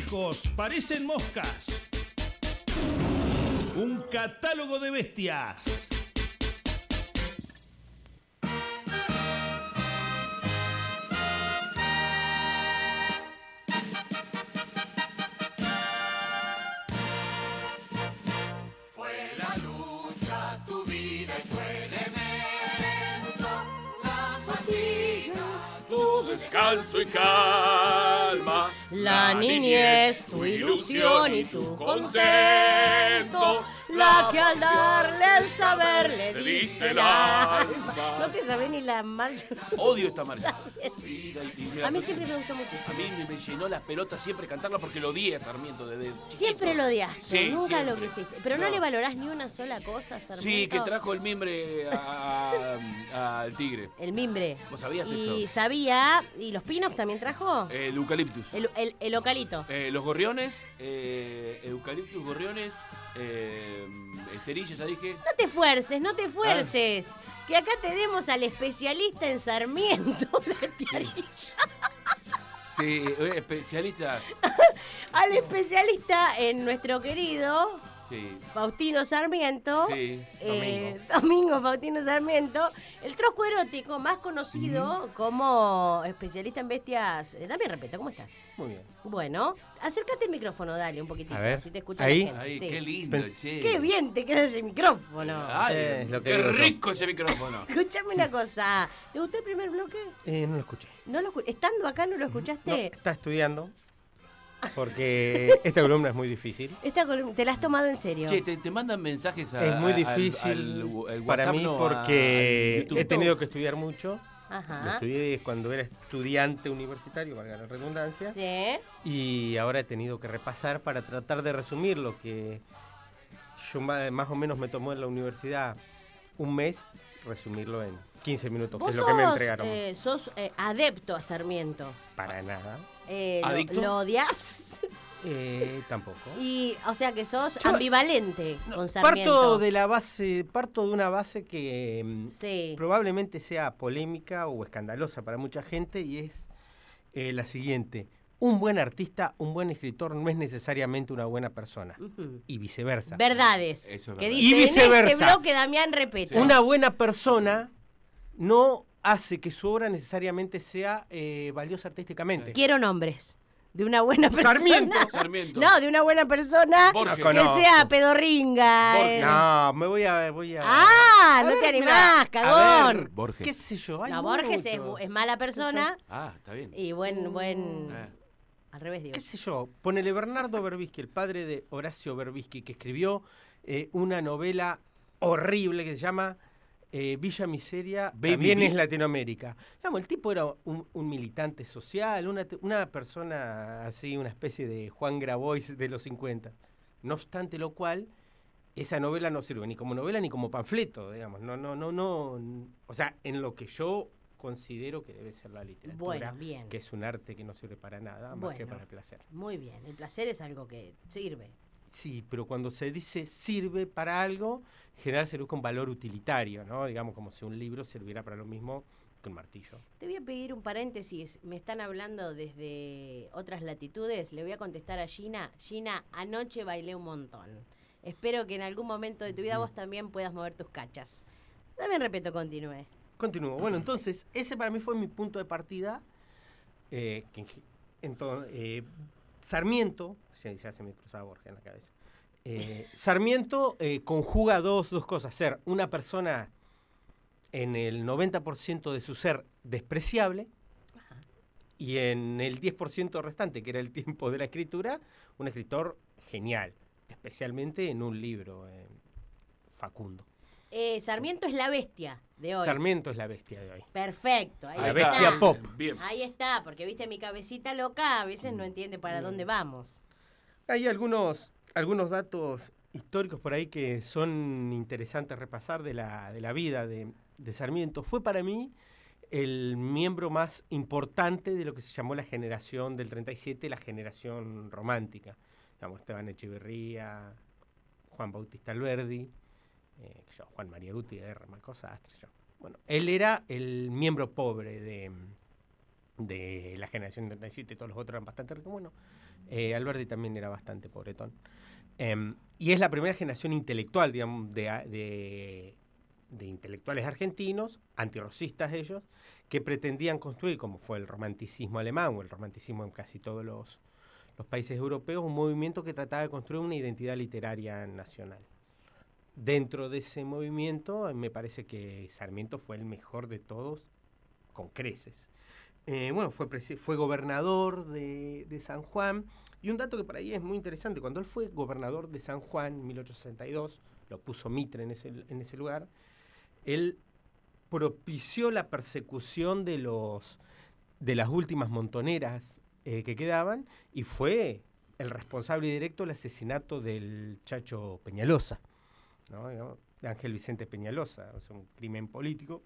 viejos parecen moscas. Un catálogo de bestias. Descanso y calma, la niñez, tu ilusión y tu contento, la que al darle al saber le diste el alma. No te sabés ni la marcha. Odio esta marcha. A mí siempre me gustó muchísimo. A mí me llenó las pelotas siempre cantarla porque lo odié a Sarmiento desde chiquito. Siempre lo odiaste, sí, nunca siempre. lo quisiste. Pero no le valorás ni una sola cosa, Sarmiento. Sí, que trajo el mimbre al tigre. El mimbre. ¿Vos sabías y eso? sabía. ¿Y los pinos también trajo? El eucaliptus. El ocalito. Los gorriones, eucaliptus, gorriones, esterillas, ya dije. No te fuerces, no te fuerces. Que acá tenemos al especialista en Sarmiento. Sí, especialista. Al especialista en nuestro querido Sí. Faustino Sarmiento. Sí, Domingo Faustino Sarmiento. El trosco erótico, más conocido como especialista en bestias. Dame respeto, ¿cómo estás? Muy bien. Bueno, acércate el micrófono, dale, un poquitito. A ver, Si te escucha ahí. la gente. Ay, Sí. qué lindo, che. Qué bien te queda ese micrófono. Ay, Es lo que qué digo yo. rico ese micrófono. Escúchame una cosa. ¿Te gustó el primer bloque? No lo escuché. ¿No lo estando acá no lo No, escuchaste? está estudiando. Porque esta columna es muy difícil. Esta columna, ¿te la has tomado en serio? Che, te mandan mensajes Es muy difícil al para WhatsApp, mí no, porque al YouTube. he tenido que estudiar mucho. Lo Ajá. estudié cuando era estudiante universitario, valga la redundancia. Sí. Y ahora he tenido que repasar para tratar de resumir lo que yo más o menos me tomó en la universidad un mes, resumirlo en 15 minutos, que Vos es lo que me entregaron. sos adepto a Sarmiento. Para nada. ¿Adicto? ¿Lo odias? Tampoco. Y, o sea que sos Yo- ambivalente con Sarmiento. Parto de una base que Sí. probablemente sea polémica o escandalosa para mucha gente y es la siguiente. Un buen artista, un buen escritor no es necesariamente una buena persona Ujú. y viceversa. Verdades. Eso es que verdad. dice Y en viceversa. este bloque Damián Repetto. Una buena persona no hace que su obra necesariamente sea valiosa artísticamente. Quiero nombres. De una buena persona. Sarmiento. No, de una buena persona Borges. que Conozco. sea pedorringa. Borges. No, voy a... Ah, A no ver, te mirá, animás, a cagón. ver, Borges. ¿Qué sé yo? Hay No, Borges muchos. es mala persona Ah, está bien. y buen. Eh. Al revés, digo. ¿Qué sé yo? Ponele Bernardo Berbisky, el padre de Horacio Berbisky, que escribió una novela horrible que se llama Villa Miseria, Baby también B. es Latinoamérica. Digamos, el tipo era un militante social, una persona así, una especie de Juan Grabois de los 50. No obstante lo cual, esa novela no sirve ni como novela ni como panfleto, digamos. No. O sea, en lo que yo considero que debe ser la literatura, Bueno, bien. que es un arte que no sirve para nada, más Bueno. que para el placer. Muy bien. El placer es algo que sirve. Sí, pero cuando se dice sirve para algo, en general se busca un valor utilitario, ¿no? Digamos, como si un libro sirviera para lo mismo que un martillo. Te voy a pedir un paréntesis. Me están hablando desde otras latitudes. Le voy a contestar a Gina. Gina, anoche bailé un montón. Espero que en algún momento de tu vida vos también puedas mover tus cachas. Dame respeto, continúe. Continúo. Bueno, entonces, ese para mí fue mi punto de partida. Sarmiento, ya se me cruzaba Borges en la cabeza. Sarmiento conjuga dos cosas. Ser una persona en el 90% de su ser despreciable y en el 10% restante, que era el tiempo de la escritura, un escritor genial, especialmente en un libro, Facundo. Sarmiento es la bestia de hoy. Sarmiento es la bestia de hoy. Perfecto. Ahí La está. bestia pop. Bien. Ahí está, porque viste mi cabecita loca, a veces no entiende para dónde vamos. Hay algunos datos históricos por ahí que son interesantes repasar de la vida de Sarmiento. Fue para mí el miembro más importante de lo que se llamó la generación del 37, la generación romántica. Digamos, Esteban Echeverría, Juan Bautista Alberdi, Juan María Gutiérrez, Marcos Astre. Bueno, él era el miembro pobre de la generación 37, todos los otros eran bastante ricos. Bueno, Alberti también era bastante pobretón. Y es la primera generación intelectual, digamos, de intelectuales argentinos, antirrocistas ellos, que pretendían construir, como fue el romanticismo alemán o el romanticismo en casi todos los países europeos, un movimiento que trataba de construir una identidad literaria nacional. Dentro de ese movimiento, me parece que Sarmiento fue el mejor de todos, con creces. Bueno, fue gobernador de San Juan, y un dato que por ahí es muy interesante, cuando él fue gobernador de San Juan en 1862, lo puso Mitre en ese lugar, él propició la persecución de las últimas montoneras que quedaban, y fue el responsable directo del asesinato del Chacho Peñalosa, ¿no? Digamos, de Ángel Vicente Peñalosa, es un crimen político.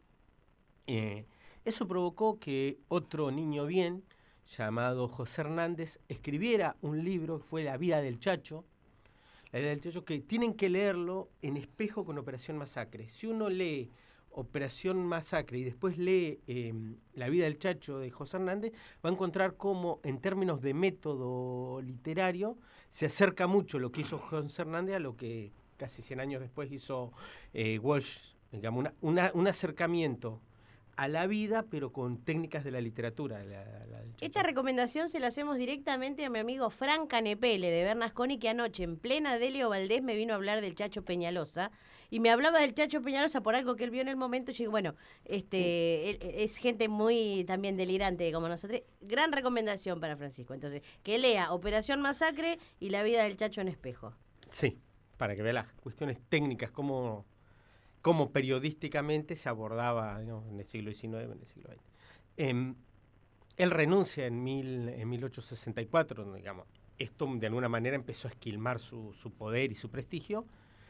Eso provocó que otro niño bien, llamado José Hernández, escribiera un libro que fue La vida del Chacho, que tienen que leerlo en espejo con Operación Masacre. Si uno lee Operación Masacre y después lee La vida del Chacho de José Hernández, va a encontrar cómo, en términos de método literario, se acerca mucho lo que hizo José Hernández a lo que casi 100 años después hizo Walsh, digamos, un acercamiento a la vida, pero con técnicas de la literatura. Esta recomendación se la hacemos directamente a mi amigo Fran Canepele, de Bernasconi, que anoche, en plena Delio Valdés, me vino a hablar del Chacho Peñalosa, y me hablaba del Chacho Peñalosa por algo que él vio en el momento, y yo digo, bueno, él es gente muy también delirante como nosotros. Gran recomendación para Francisco. Entonces, que lea Operación Masacre y La vida del Chacho en espejo. Sí, para que vea las cuestiones técnicas, cómo periodísticamente se abordaba, digamos, en el siglo XIX, en el siglo XX. Él renuncia en 1864, digamos. Esto de alguna manera empezó a esquilmar su poder y su prestigio.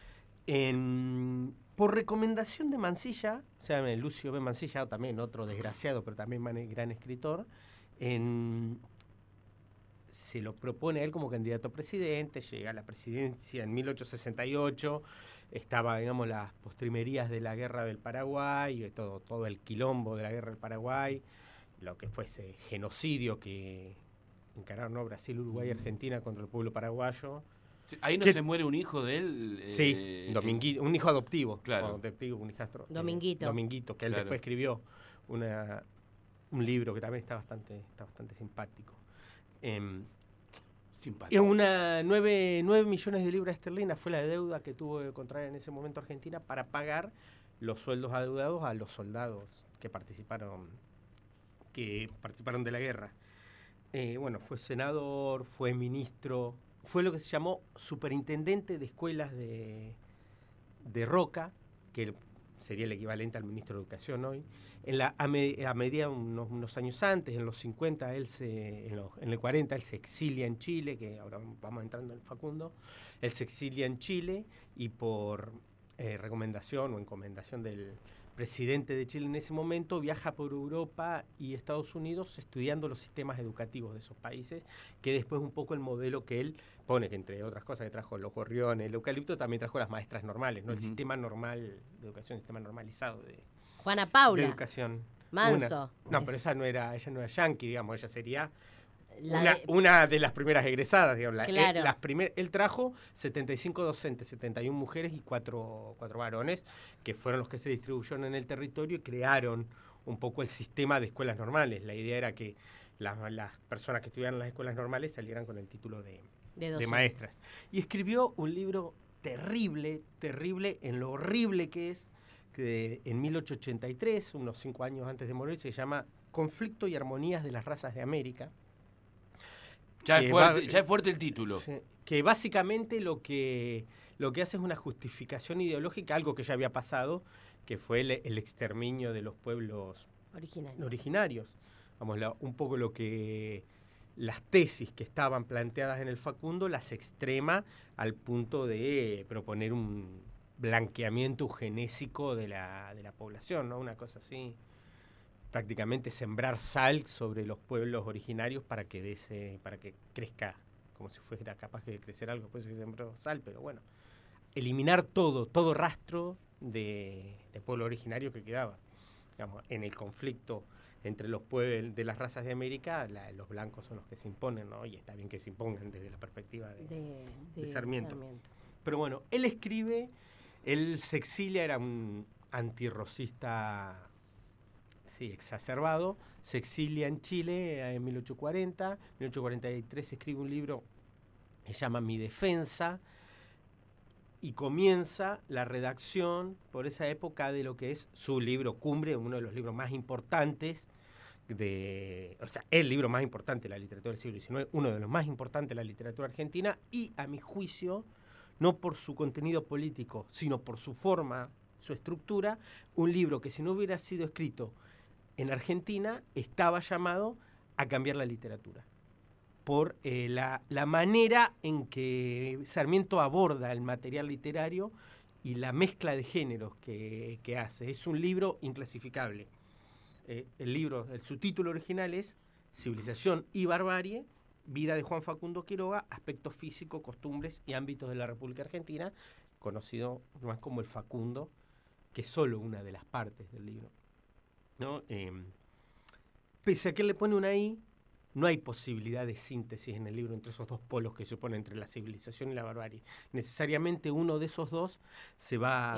Por recomendación de Mansilla, o sea, Lucio B. Mansilla, también otro desgraciado, pero también gran escritor, se lo propone a él como candidato a presidente, llega a la presidencia en 1868, estaba, digamos, las postrimerías de la guerra del Paraguay, y todo el quilombo de la guerra del Paraguay, lo que fue ese genocidio que encararon, ¿no? Brasil, Uruguay y Argentina contra el pueblo paraguayo. Sí, ahí no se muere un hijo de él. Sí, Dominguito, un hijo adoptivo. Claro. Un hijastro. Dominguito. Que él después escribió un libro que también está bastante simpático. Simpático. 9 millones de libras esterlinas fue la deuda que tuvo que contraer en ese momento Argentina para pagar los sueldos adeudados a los soldados que participaron de la guerra. Bueno, fue senador, fue ministro, fue lo que se llamó superintendente de escuelas de Roca, que sería el equivalente al ministro de Educación hoy. A medida unos años antes, en los 50, en el 40, él se exilia en Chile, que ahora vamos entrando en Facundo. Él se exilia en Chile y por recomendación o encomendación del presidente de Chile en ese momento, viaja por Europa y Estados Unidos estudiando los sistemas educativos de esos países, que después un poco el modelo que él pone, que entre otras cosas que trajo los gorriones, el eucalipto, también trajo las maestras normales, ¿no? El sistema normal de educación, el sistema normalizado de Juana Paula. de educación. Manso. No, pero ella no era yanqui, digamos, ella sería La una de las primeras egresadas, digamos. Claro. Él trajo 75 docentes, 71 mujeres y 4 varones, que fueron los que se distribuyeron en el territorio y crearon un poco el sistema de escuelas normales. La idea era que las personas que estudiaran en las escuelas normales salieran con el título de maestras. Y escribió un libro terrible en lo horrible que es, que en 1883, unos 5 años antes de morir, se llama Conflicto y Armonías de las Razas de América. Ya es fuerte el título. Sí, que básicamente lo que hace es una justificación ideológica, algo que ya había pasado, que fue el exterminio de los pueblos originarios. Vamos, un poco las tesis que estaban planteadas en el Facundo las extrema al punto de proponer un blanqueamiento eugenésico de la población, ¿no? Una cosa así. Prácticamente sembrar sal sobre los pueblos originarios para que crezca como si fuera capaz de crecer algo, pues se sembró sal, pero bueno, eliminar todo rastro de pueblo originario que quedaba, digamos, en el conflicto entre los pueblos de las razas de América, los blancos son los que se imponen, ¿no? Y está bien que se impongan desde la perspectiva de Sarmiento. Pero bueno, él se exilia, era un antirrocista, sí, exacerbado, se exilia en Chile en 1840, en 1843 escribe un libro que se llama Mi Defensa, y comienza la redacción por esa época de lo que es su libro cumbre, uno de los libros más importantes, el libro más importante de la literatura del siglo XIX, uno de los más importantes de la literatura argentina, y a mi juicio, no por su contenido político, sino por su forma, su estructura, un libro que si no hubiera sido escrito en Argentina, estaba llamado a cambiar la literatura. Por la manera en que Sarmiento aborda el material literario y la mezcla de géneros que hace. Es un libro inclasificable. El subtítulo original es Civilización y Barbarie, vida de Juan Facundo Quiroga, aspectos físicos, costumbres y ámbitos de la República Argentina, conocido más como el Facundo, que es solo una de las partes del libro, ¿no? Pese a que él le pone una I, no hay posibilidad de síntesis en el libro entre esos dos polos que se oponen entre la civilización y la barbarie. Necesariamente uno de esos dos va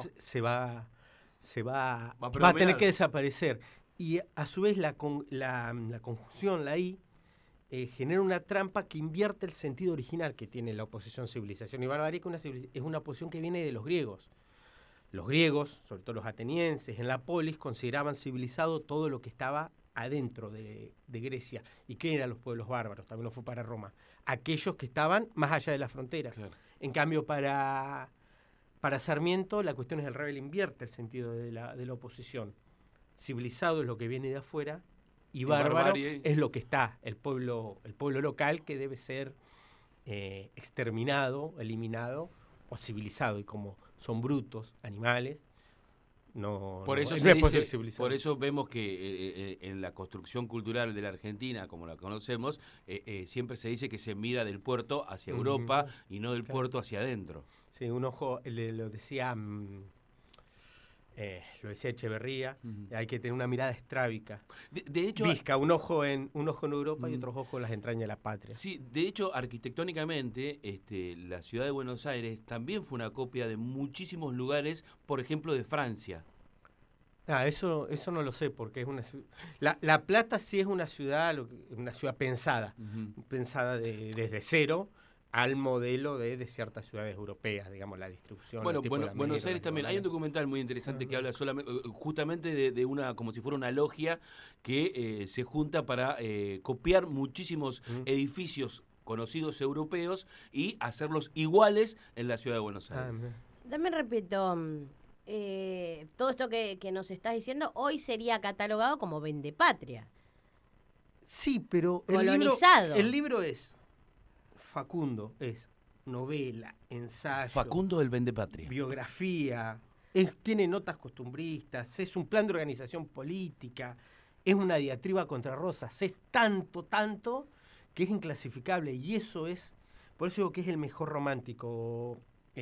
a tener que desaparecer. Y a su vez la conjunción, la I, genera una trampa que invierte el sentido original que tiene la oposición civilización y barbarie, que es una oposición que viene de los griegos. Los griegos, sobre todo los atenienses, en la polis consideraban civilizado todo lo que estaba adentro de Grecia. ¿Y qué eran los pueblos bárbaros? También lo fue para Roma. Aquellos que estaban más allá de las fronteras. Claro. En cambio, para Sarmiento, la cuestión es el rebelde, invierte el sentido de la oposición. Civilizado es lo que viene de afuera y bárbaro es lo que está, el pueblo local, que debe ser exterminado, eliminado o civilizado. Y como son brutos, animales, por eso vemos que en la construcción cultural de la Argentina, como la conocemos, siempre se dice que se mira del puerto hacia Europa y no del puerto hacia adentro. Sí, un ojo, lo decía Echeverría, hay que tener una mirada estrábica. De hecho, Vizca, un ojo en Europa y otro ojo en las entrañas de la patria. Sí, de hecho, arquitectónicamente, la ciudad de Buenos Aires también fue una copia de muchísimos lugares, por ejemplo, de Francia. Eso no lo sé, porque es una ciudad. La Plata sí es una ciudad pensada, pensada desde cero al modelo de ciertas ciudades europeas, digamos, la distribución. Bueno, Buenos Aires también. Hay un documental muy interesante que habla justamente de una, como si fuera una logia que se junta para copiar muchísimos edificios conocidos europeos y hacerlos iguales en la ciudad de Buenos Aires. También repito, todo esto que nos estás diciendo hoy sería catalogado como vendepatria. Sí, pero colonizado. El libro es Facundo, es novela, ensayo. Facundo del Vendepatria. Biografía, tiene notas costumbristas, es un plan de organización política, es una diatriba contra Rosas, es tanto que es inclasificable, y eso es, por eso digo que es el mejor romántico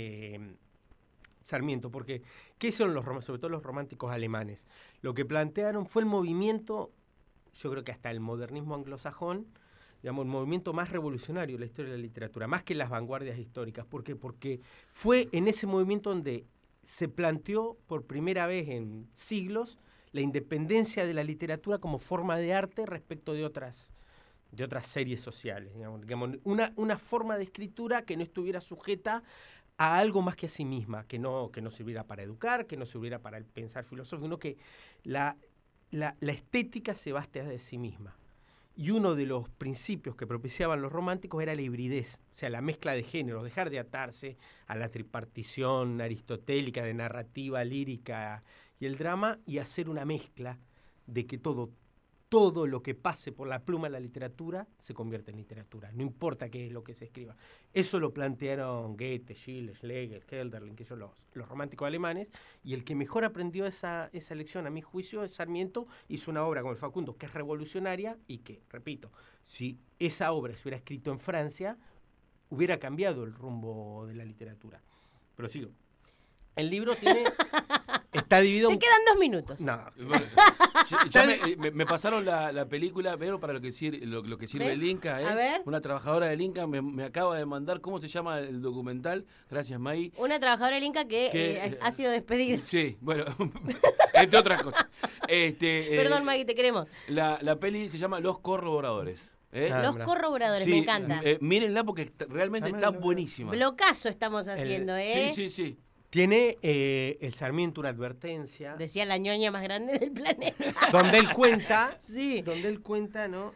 Sarmiento, porque ¿qué son sobre todo los románticos alemanes? Lo que plantearon fue el movimiento, yo creo que hasta el modernismo anglosajón, digamos, el movimiento más revolucionario de la historia de la literatura, más que las vanguardias históricas. ¿Por qué? Porque fue en ese movimiento donde se planteó por primera vez en siglos la independencia de la literatura como forma de arte respecto de otras series sociales. Digamos, una forma de escritura que no estuviera sujeta a algo más que a sí misma, que no sirviera para educar, que no sirviera para el pensar filosófico, sino que la estética se baste de sí misma. Y uno de los principios que propiciaban los románticos era la hibridez, o sea, la mezcla de géneros, dejar de atarse a la tripartición aristotélica de narrativa, lírica y el drama, y hacer una mezcla de que todo lo que pase por la pluma de la literatura se convierte en literatura, no importa qué es lo que se escriba. Eso lo plantearon Goethe, Schiller, Schlegel, Hölderlin, que son los románticos alemanes, y el que mejor aprendió esa lección, a mi juicio, es Sarmiento. Hizo una obra como el Facundo, que es revolucionaria y que, repito, si esa obra se hubiera escrito en Francia, hubiera cambiado el rumbo de la literatura. Pero sigo. El libro tiene... Está dividido... Te quedan 2 minutos. No. Bueno, ya me pasaron la película, pero para lo que sirve ¿Ves? el Inca, A ver. Una trabajadora del Inca me acaba de mandar, ¿cómo se llama el documental? Gracias, May. Una trabajadora del Inca que ha sido despedida. Sí, bueno, entre otras cosas. Perdón, Maggie, te queremos. La peli se llama Los Corroboradores. Los mirá. corroboradores, Sí, me encanta. mírenla porque realmente está buenísima. Blocazo estamos haciendo, ¿eh? Sí. Tiene el Sarmiento una advertencia Decía la ñoña más grande del planeta. donde él cuenta, Sí. ¿no?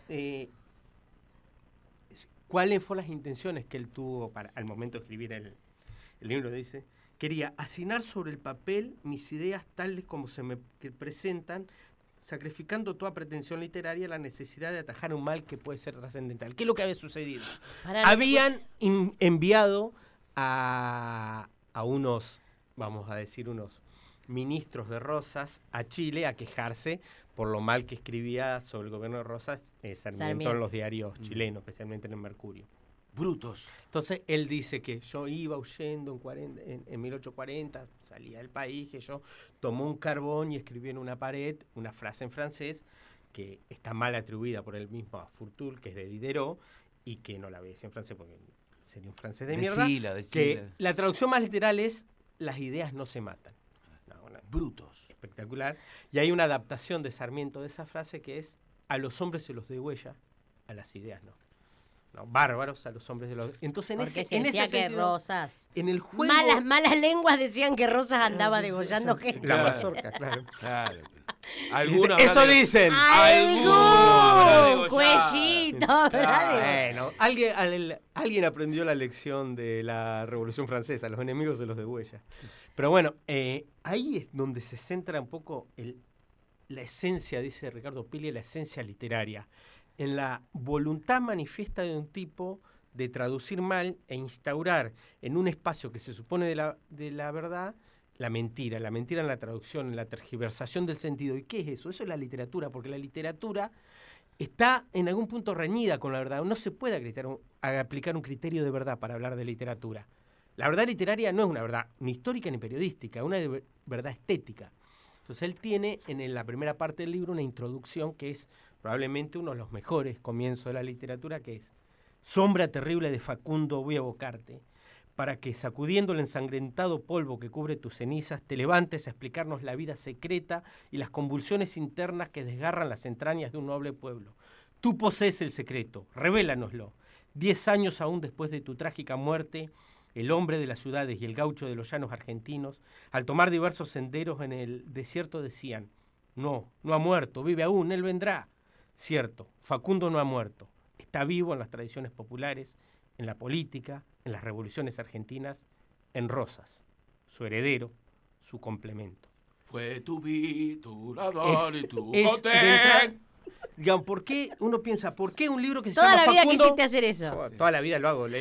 Cuáles fueron las intenciones que él tuvo al momento de escribir el libro. Dice, quería asignar sobre el papel mis ideas tales como se me presentan, sacrificando toda pretensión literaria a la necesidad de atajar un mal que puede ser trascendental. ¿Qué es lo que había sucedido? Habían enviado a unos, vamos a decir, unos ministros de Rosas a Chile a quejarse por lo mal que escribía sobre el gobierno de Rosas Sarmiento en los diarios chilenos, especialmente en el Mercurio. Brutos. Entonces él dice que yo iba huyendo en 1840, salía del país, que yo tomó un carbón y escribí en una pared una frase en francés que está mal atribuida por él mismo a Fourtoul, que es de Diderot, y que no la voy a decir en francés porque sería un francés de mierda. Decila. Que la traducción más literal es las ideas no se matan. Brutos. Espectacular. Y hay una adaptación de Sarmiento de esa frase que es: a los hombres se los degüella, a las ideas no. No, bárbaros, a los hombres se los... Entonces, Porque se en decía ese que sentido, Rosas... en el juego... Malas lenguas decían que Rosas andaba degollando gente. La Claro. mazorca, claro. Claro. Eso dicen. ¡Algún degollado. cuellito! habrá de- Bueno, alguien aprendió la lección de la Revolución Francesa, los enemigos se los degüella. Pero bueno, ahí es donde se centra un poco la esencia, dice Ricardo Piglia, la esencia literaria, en la voluntad manifiesta de un tipo de traducir mal e instaurar en un espacio que se supone de la verdad, la mentira en la traducción, en la tergiversación del sentido. ¿Y qué es eso? Eso es la literatura, porque la literatura está en algún punto reñida con la verdad. No se puede aplicar un criterio de verdad para hablar de literatura. La verdad literaria no es una verdad ni histórica ni periodística, es una verdad estética. Entonces él tiene en la primera parte del libro una introducción que es probablemente uno de los mejores comienzos de la literatura, que es: sombra terrible de Facundo, voy a evocarte, para que sacudiendo el ensangrentado polvo que cubre tus cenizas, te levantes a explicarnos la vida secreta y las convulsiones internas que desgarran las entrañas de un noble pueblo. Tú posees el secreto, revélanoslo. 10 años aún después de tu trágica muerte, el hombre de las ciudades y el gaucho de los llanos argentinos, al tomar diversos senderos en el desierto decían: no ha muerto, vive aún, él vendrá. Cierto, Facundo no ha muerto, está vivo en las tradiciones populares, en la política, en las revoluciones argentinas, en Rosas, su heredero, su complemento. Fue tu viturador y tu de entrada, cotén. digamos, ¿por qué uno piensa, por qué un libro que se Toda llama la vida Facundo? quisiste hacer eso. Oh, toda la vida lo hago.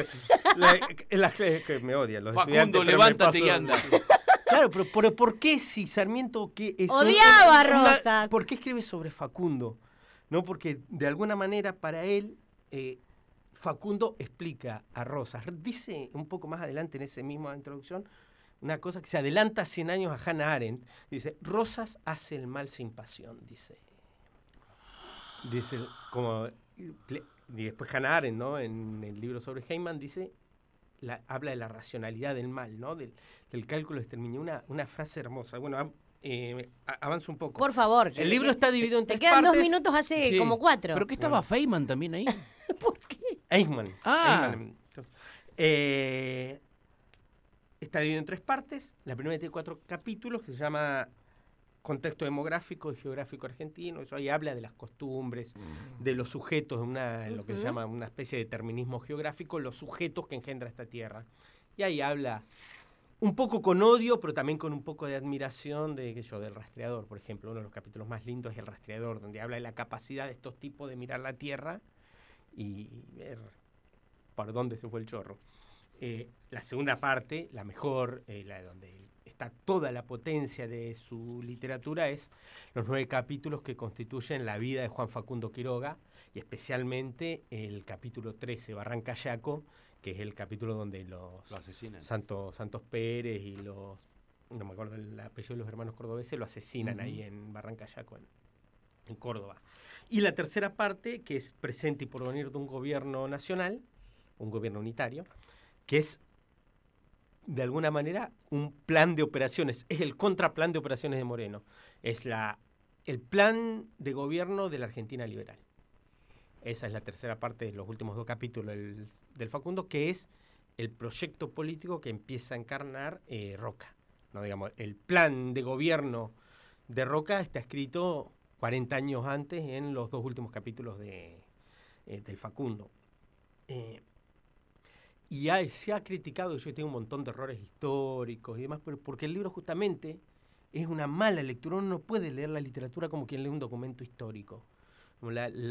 Las que me odian los Facundo, estudiantes, pero me levántate paso- y anda. Claro, pero ¿por qué si Sarmiento Odiaba a Rosas. ¿Por qué escribe sobre Facundo? No, porque de alguna manera para él Facundo explica a Rosas. Dice un poco más adelante en esa misma introducción una cosa que se adelanta 100 años a Hannah Arendt. Dice: Rosas hace el mal sin pasión, dice como... Y después Hannah Arendt, ¿no? En el libro sobre Heyman dice, habla de la racionalidad del mal, ¿no? Del cálculo exterminio. Una frase hermosa. Bueno, avanza un poco. Por favor. El libro está dividido en Te tres quedan partes. 2 minutos hace Sí. como 4. ¿Pero qué estaba Feynman también ahí? ¿Por qué? Eichmann. Ah. Eichmann. Entonces, está dividido en 3 partes. La primera tiene 4 capítulos que se llama Contexto demográfico y geográfico argentino. Eso ahí habla de las costumbres, de los sujetos, en lo que se llama una especie de determinismo geográfico, los sujetos que engendra esta tierra. Y ahí habla un poco con odio, pero también con un poco de admiración del rastreador, por ejemplo. Uno de los capítulos más lindos es El rastreador, donde habla de la capacidad de estos tipos de mirar la tierra y ver por dónde se fue el chorro. La segunda parte, la mejor, la donde está toda la potencia de su literatura, es los 9 capítulos que constituyen la vida de Juan Facundo Quiroga, y especialmente el capítulo 13, Barranca Yaco, que es el capítulo donde los Lo asesinan. Santos Pérez y los no me acuerdo el apellido de los hermanos cordobeses, lo asesinan ahí en Barrancayaco, en Córdoba. Y la tercera parte, que es presente y porvenir de un gobierno nacional, un gobierno unitario, que es, de alguna manera, un plan de operaciones. Es el contraplan de operaciones de Moreno. Es el plan de gobierno de la Argentina liberal. Esa es la tercera parte de los últimos 2 capítulos del Facundo, que es el proyecto político que empieza a encarnar Roca. ¿No? Digamos, el plan de gobierno de Roca está escrito 40 años antes en los 2 últimos capítulos del Facundo. Y se ha criticado, yo tengo un montón de errores históricos y demás, pero porque el libro justamente es una mala lectura. Uno no puede leer la literatura como quien lee un documento histórico. Como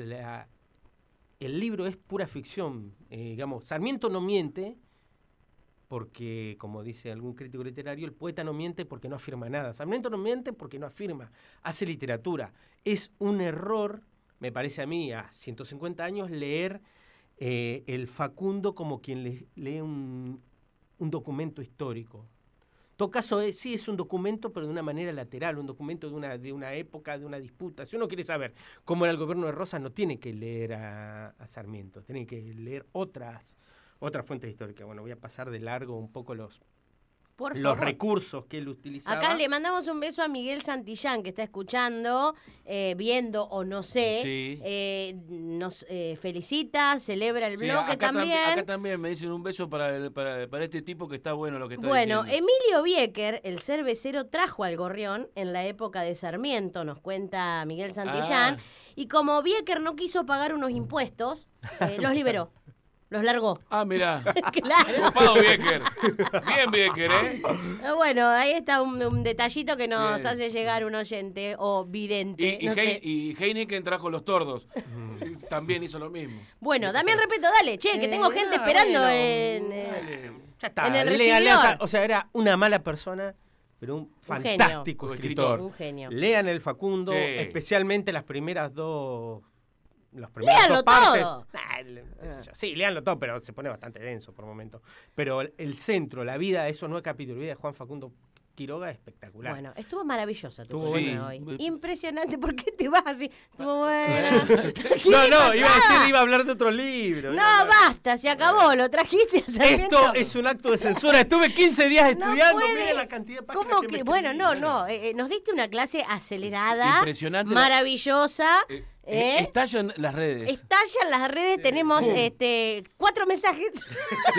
el libro es pura ficción. Digamos, Sarmiento no miente porque, como dice algún crítico literario, el poeta no miente porque no afirma nada. Sarmiento no miente porque no afirma, hace literatura. Es un error, me parece a mí, a 150 años, leer el Facundo como quien lee un documento histórico. En todo caso, sí es un documento, pero de una manera lateral, un documento de una época, de una disputa. Si uno quiere saber cómo era el gobierno de Rosas, no tiene que leer a Sarmiento, tiene que leer otras fuentes históricas. Bueno, voy a pasar de largo un poco los recursos que él utilizaba. Acá le mandamos un beso a Miguel Santillán, que está escuchando, viendo o no sé. Sí. Nos felicita, celebra el Sí, bloque también. Acá también me dicen un beso para este tipo, que está bueno lo que está Bueno, diciendo. Emilio Biecker, el cervecero, trajo al gorrión en la época de Sarmiento, nos cuenta Miguel Santillán. Y como Biecker no quiso pagar unos impuestos, los liberó. Los largó. Ah, mirá. Claro. Copado Biecker. Bien Biecker, ¿eh? Bueno, ahí está un detallito que nos hace llegar un oyente o vidente. Y Heineken trajo los tordos. También hizo lo mismo. Bueno, Damián Repeto, dale, che, que tengo gente esperando ya está, en el léanle, recibidor. o sea, era una mala persona, pero un fantástico escritor. Un genio. Lean el Facundo, Sí. especialmente las primeras dos Léanlo partes. todo. Qué sé yo. Sí, léanlo todo, pero se pone bastante denso por momentos. Pero el centro, la vida de esos 9 capítulos, la vida de Juan Facundo Quiroga, es espectacular. Bueno, estuvo maravillosa tu Estuvo buena buena. hoy. Impresionante, ¿por qué te vas así? Estuvo buena. No, iba a hablar de otro libro. No, basta, se acabó, lo trajiste a Sarmiento. Esto es un acto de censura. Estuve 15 días No estudiando. puede. Miren la cantidad de páginas ¿Cómo que me que? Bueno, escribí. no. Nos diste una clase acelerada, Impresionante. maravillosa. Estallan las redes. Estallan las redes, tenemos 4 mensajes. Sí.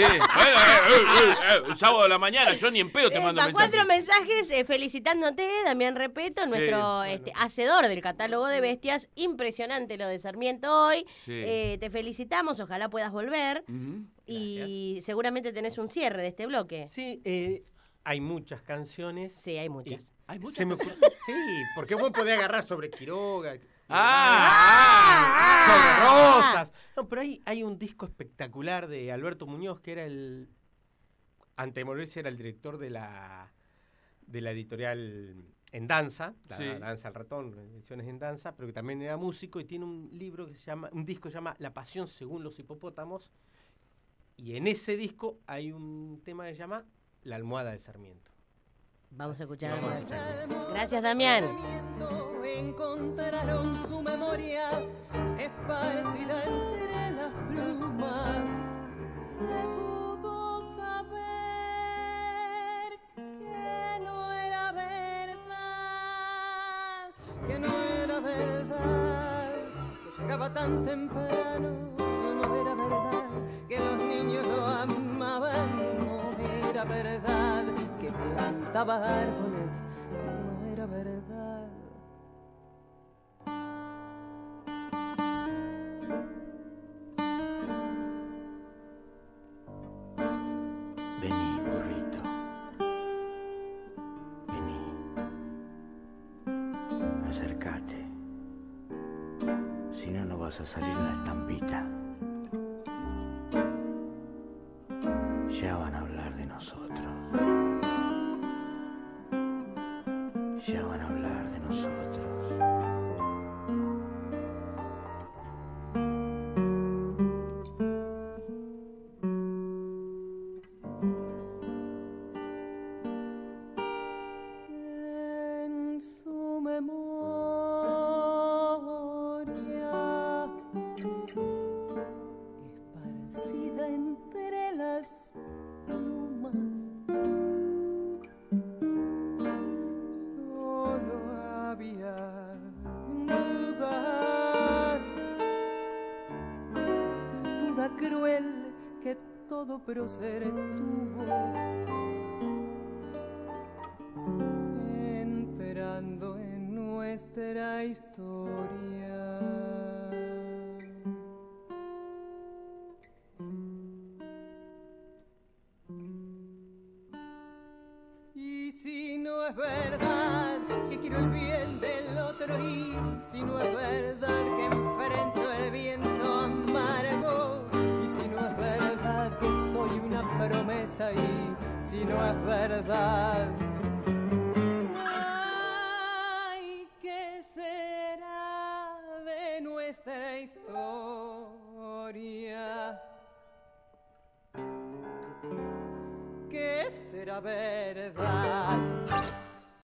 Un sábado de la mañana, yo ni en pedo te mando mensajes. 4 mensajes felicitándote, Damián Repeto, nuestro hacedor del catálogo de bestias. Impresionante lo de Sarmiento hoy. Sí. Te felicitamos, ojalá puedas volver. Ujú. Y seguramente tenés un cierre de este bloque. Sí, hay muchas canciones. Sí, hay muchas. Hay muchas Se me ocurre- Sí, porque vos podés agarrar sobre Quiroga. Sobre Rosas. No, pero hay un disco espectacular de Alberto Muñoz, que era antes de morirse era el director de la editorial En Danza, la Danza al Ratón, ediciones En Danza, pero que también era músico y tiene un disco que se llama La Pasión según los hipopótamos, y en ese disco hay un tema que se llama La Almohada de Sarmiento. Vamos a escuchar algo de Sarmiento. Gracias, Damián. Encontraron su memoria esparcida entre las plumas. Se pudo saber que no era verdad, que no era verdad, que llegaba tan temprano. No era verdad que los niños lo amaban. No era verdad que plantaba árboles. No era verdad. Vení, burrito. Vení. Acércate. Si no, no vas a salir en la estampita. Ya van a hablar de nosotros. Ya van a hablar de nosotros. esparcida entre las plumas. Solo había dudas, la duda cruel que todo prócer tuvo, entrando en nuestra historia. Y si no es verdad que quiero el bien del otro, y si no es verdad que enfrento el viento amargo, y si no es verdad que soy una promesa, y si no es verdad, ay, ¿qué será de nuestra historia? ¿Qué será verdad?